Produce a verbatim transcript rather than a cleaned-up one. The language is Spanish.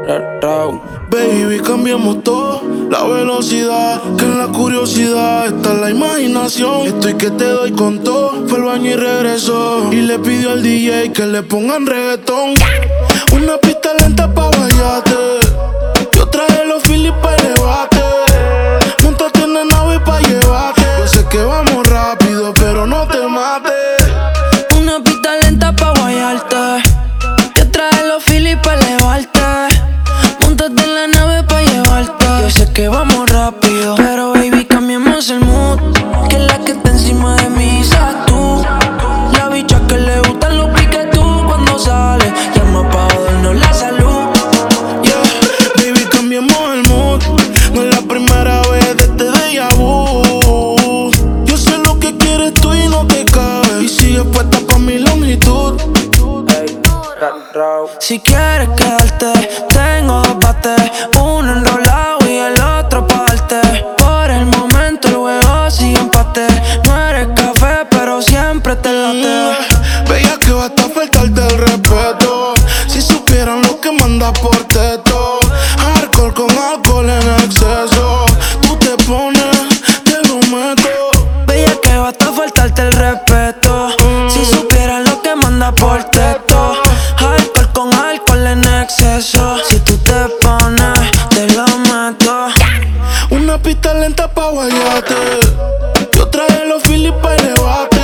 Baby, cambiamos todo, la velocidad, que en la curiosidad está la imaginación. Estoy que te doy con todo, fue al baño y regresó. Y le pidió al D J que le pongan reggaetón. Una pista lenta pa' guayarte, yo traje los Phillies pa' elevarte. Montate en la nave pa' llevarte. Yo sé que vamos rápido, pero no te mates. Una pista lenta pa' guayarte, yo traje los Phillies pa' elevarte. Montate en la nave pa' llevarte. Yo sé que vamos rápido, pero baby, cambiemos el mood. Que la que está encima de mí seas tú. La bicha que le gustan los piques tú cuando sale. Llama pa' jodernos la salud. Yeah, baby, cambiemos el mood. No es la primera vez de este déjà vu. Yo sé lo que quieres tú y no te cabe. Y sigues puesta pa' mi longitud. Si quieres quedarte, tengo dos bates, uno enrolado y el otro parte. Por el momento el juego sigue empate. No eres café, pero siempre te late. Mm, Bella que basta faltarte el respeto. Si supieran lo que manda por teto. Alcohol con alcohol en exceso. Tú te pones, te lo meto. Bella que basta faltarte el respeto. mm. Si supieran lo que manda por teto. Alcohol con alcohol en exceso. Si tú te pones, te lo meto. Una pista lenta pa' guayarte, yo traje los Phillies pa' elevarte.